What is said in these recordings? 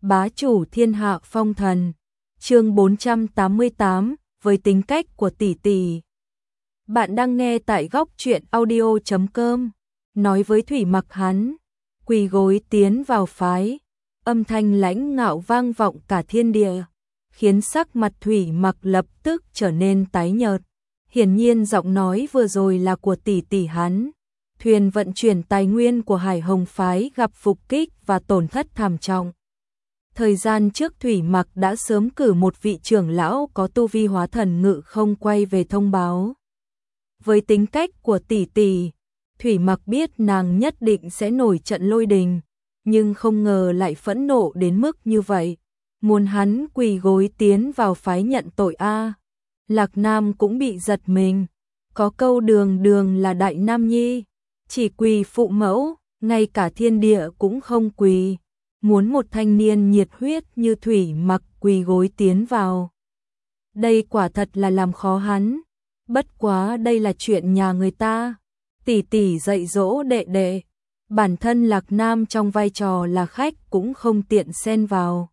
bá chủ thiên hạ phong thần. Chương 488, với tính cách của tỷ tỷ. Bạn đang nghe tại góc truyện audio.com. Nói với Thủy Mặc hắn, quỳ gối tiến vào phái, âm thanh lãnh ngạo vang vọng cả thiên địa, khiến sắc mặt Thủy Mặc lập tức trở nên tái nhợt. Hiển nhiên giọng nói vừa rồi là của tỷ tỷ hắn. Thuyền vận chuyển tài nguyên của Hải Hồng phái gặp phục kích và tổn thất thảm trọng. Thời gian trước Thủy Mặc đã sớm cử một vị trưởng lão có tu vi hóa thần ngự không quay về thông báo. Với tính cách của tỷ tỷ, Thủy Mặc biết nàng nhất định sẽ nổi trận lôi đình, nhưng không ngờ lại phẫn nộ đến mức như vậy, muốn hắn quỳ gối tiến vào phái nhận tội a. Lạc Nam cũng bị giật mình, có câu đường đường là đại nam nhi, chỉ quỳ phụ mẫu, ngay cả thiên địa cũng không quỳ. Muốn một thanh niên nhiệt huyết như Thủy Mặc quỳ gối tiến vào. Đây quả thật là làm khó hắn. Bất quá đây là chuyện nhà người ta. Tỷ tỷ dạy dỗ đệ đệ. Bản thân Lạc Nam trong vai trò là khách cũng không tiện xen vào.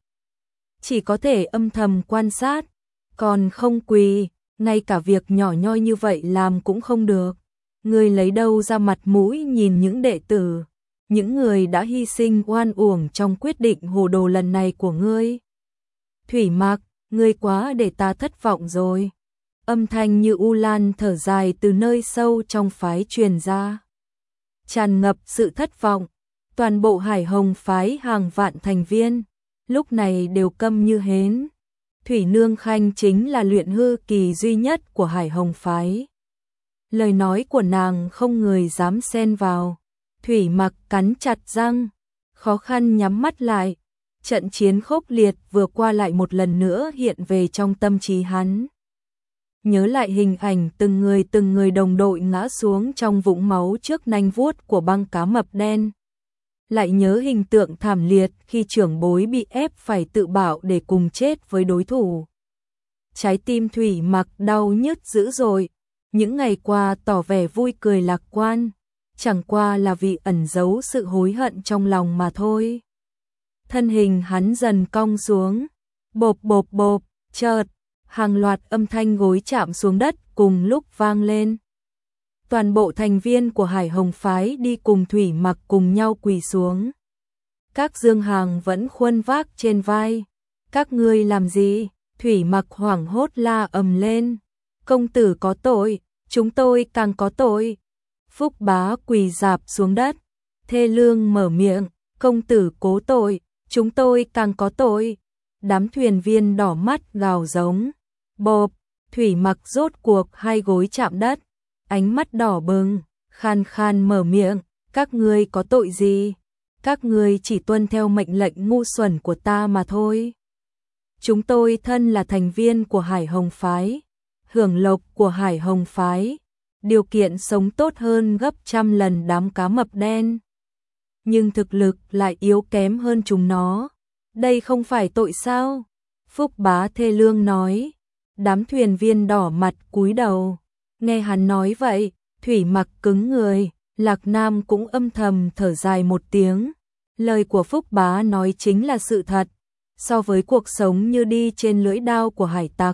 Chỉ có thể âm thầm quan sát. Còn không quỳ, ngay cả việc nhỏ nhoi như vậy làm cũng không được. Ngươi lấy đâu ra mặt mũi nhìn những đệ tử, những người đã hy sinh oan uổng trong quyết định hồ đồ lần này của ngươi. Thủy Mặc, ngươi quá để ta thất vọng rồi. Âm thanh như u lan thở dài từ nơi sâu trong phái truyền ra. Tràn ngập sự thất vọng, toàn bộ Hải Hồng phái hàng vạn thành viên, lúc này đều câm như hến. Thủy Nương Khanh chính là luyện hư kỳ duy nhất của Hải Hồng phái. Lời nói của nàng không người dám xen vào. Thủy Mặc cắn chặt răng, khó khăn nhắm mắt lại. Trận chiến khốc liệt vừa qua lại một lần nữa hiện về trong tâm trí hắn. Nhớ lại hình ảnh từng người đồng đội ngã xuống trong vũng máu trước nanh vuốt của băng cá mập đen. Lại nhớ hình tượng thảm liệt khi trưởng bối bị ép phải tự bạo để cùng chết với đối thủ. Trái tim Thủy Mặc đau nhức dữ dội. Những ngày qua tỏ vẻ vui cười lạc quan, chẳng qua là vì ẩn giấu sự hối hận trong lòng mà thôi. Thân hình hắn dần cong xuống, bộp bộp bộp, chợt, hàng loạt âm thanh gối chạm xuống đất cùng lúc vang lên. Toàn bộ thành viên của Hải Hồng phái đi cùng Thủy Mặc cùng nhau quỳ xuống. Các dương hàng vẫn khuân vác trên vai. Các ngươi làm gì? Thủy Mặc hoảng hốt la ầm lên. Công tử có tội, chúng tôi càng có tội. Phúc Bá quỳ rạp xuống đất, thê lương mở miệng, công tử cố tội, chúng tôi càng có tội. Đám thuyền viên đỏ mắt gào giống. Bộp, Thủy Mặc rốt cuộc hai gối chạm đất, ánh mắt đỏ bừng, khan khan mở miệng, các ngươi có tội gì? Các ngươi chỉ tuân theo mệnh lệnh ngu xuẩn của ta mà thôi. Chúng tôi thân là thành viên của Hải Hồng phái, hưởng lộc của Hải Hồng phái, điều kiện sống tốt hơn gấp trăm lần đám cá mập đen. Nhưng thực lực lại yếu kém hơn chúng nó. Đây không phải tội sao? Phúc Bá thê lương nói. Đám thuyền viên đỏ mặt cúi đầu. Nghe hắn nói vậy, Thủy Mặc cứng người, Lạc Nam cũng âm thầm thở dài một tiếng. Lời của Phúc Bá nói chính là sự thật. So với cuộc sống như đi trên lưỡi đao của hải tặc,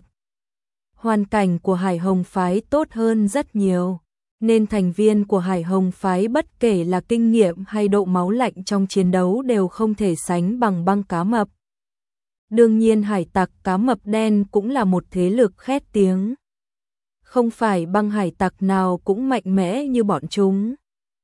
hoàn cảnh của Hải Hồng phái tốt hơn rất nhiều, nên thành viên của Hải Hồng phái bất kể là kinh nghiệm hay độ máu lạnh trong chiến đấu đều không thể sánh bằng băng cá mập. Đương nhiên hải tặc cá mập đen cũng là một thế lực khét tiếng. Không phải băng hải tặc nào cũng mạnh mẽ như bọn chúng.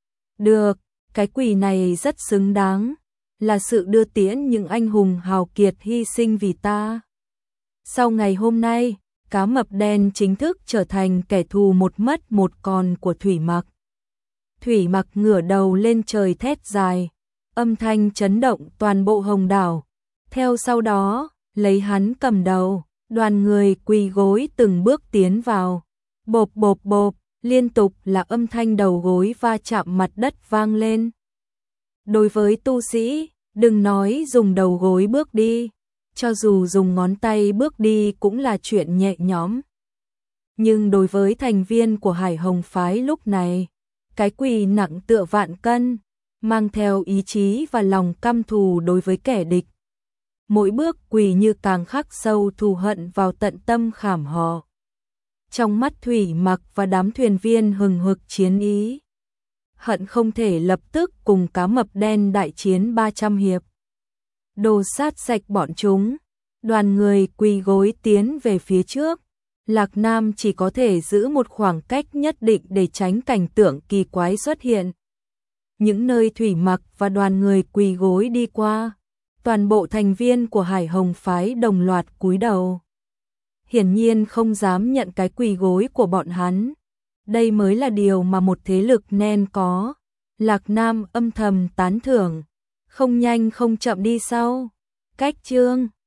Được, cái quỳ này rất xứng đáng, là sự đưa tiễn những anh hùng hào kiệt hy sinh vì ta. Sau ngày hôm nay, cá mập đen chính thức trở thành kẻ thù một mất một còn của Thủy Mặc. Thủy Mặc ngửa đầu lên trời thét dài, âm thanh chấn động toàn bộ hồng đảo. Theo sau đó, lấy hắn cầm đầu, đoàn người quỳ gối từng bước tiến vào. Bộp bộp bộp, liên tục là âm thanh đầu gối va chạm mặt đất vang lên. Đối với tu sĩ, đừng nói dùng đầu gối bước đi, cho dù dùng ngón tay bước đi cũng là chuyện nhẹ nhõm. Nhưng đối với thành viên của Hải Hồng phái lúc này, cái quỳ nặng tựa vạn cân, mang theo ý chí và lòng căm thù đối với kẻ địch. mỗi bước quỳ như càng khắc sâu thù hận vào tận tâm khảm họ. Trong mắt Thủy Mặc và đám thuyền viên hừng hực chiến ý. Hận không thể lập tức cùng cá mập đen đại chiến 300 hiệp. Đồ sát sạch bọn chúng, đoàn người quỳ gối tiến về phía trước. Lạc Nam chỉ có thể giữ một khoảng cách nhất định để tránh cảnh tượng kỳ quái xuất hiện. Những nơi Thủy Mặc và đoàn người quỳ gối đi qua, toàn bộ thành viên của Hải Hồng phái đồng loạt cúi đầu. Hiển nhiên không dám nhận cái quỳ gối của bọn hắn. Đây mới là điều mà một thế lực nên có. Lạc Nam âm thầm tán thưởng, không nhanh không chậm đi sau. Cách chương